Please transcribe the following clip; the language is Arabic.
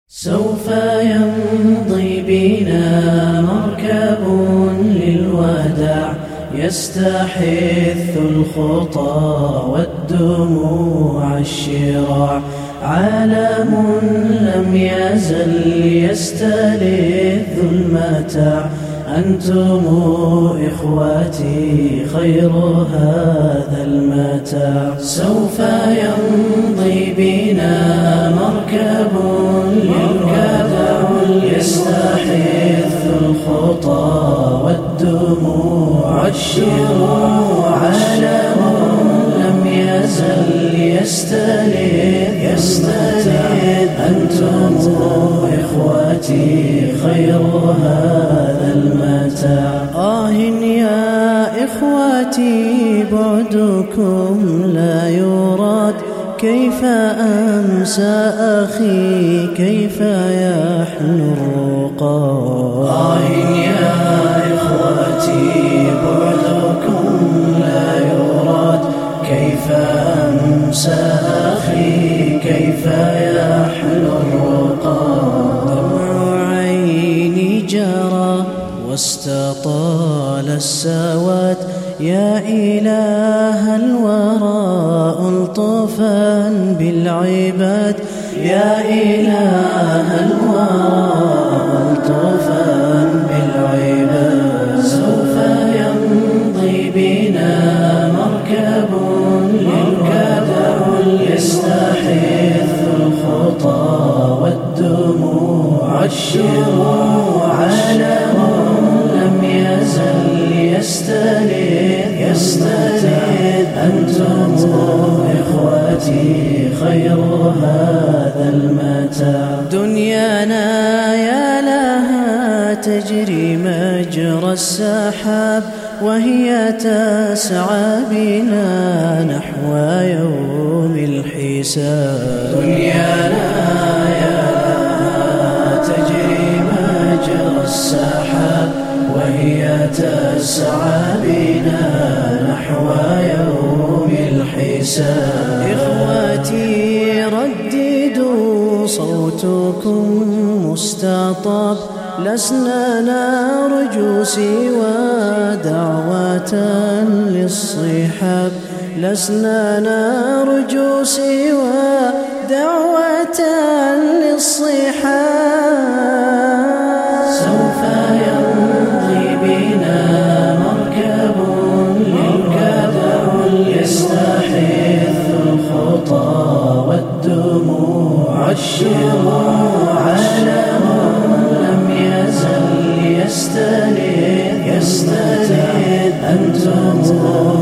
سوف يمضي بنا مركب للوداع، يستحث الخطى والدموع الشراع. عالم لم يزل يستلذ المتاع، أنتم إخواتي خير هذا المتاع. سوف يمضي بنا مركب للوداع، يستحث الخطى والدموع الشراع. عالم لم يزل يستلذ أنتم إخواتي خير هذا المتاع. يا إخواتي بعدكم لا يراد، كيف أمسى أخي كيف يحلو الرقاد. يا إخواتي بعدكم لا يراد، كيف أمسى أخي كيف يحلو الرقاد. دمع عيني جرى واستطال السواد، يا إله الورى ألطفا بالعباد. يا إله الورى ألطفا بالعباد. سوف يمضي بنا مركب للوداع، يستحث الخطى والدموع الشراع. عالم لم يزل يستلذ أنتم إخواتي خير هذا المتاع. دنيانا يا لها تجري مجرى السحاب، وهي تسعى بنا نحو يوم الحساب. دنيانا يا لها تجري مجرى السحاب، وهي تسعى بنا نحو يوم الحساب. إخواتي رددوا صوتكم مستطاب، لسنا نرجو سوى دعوة للصحاب. لسنا نرجو سوى دعوة للصحاب. سوف يمضي بنا مركب للوداع، يستحث الخطى والدموع الشراع. عالم لم يزل يستلذ أنتم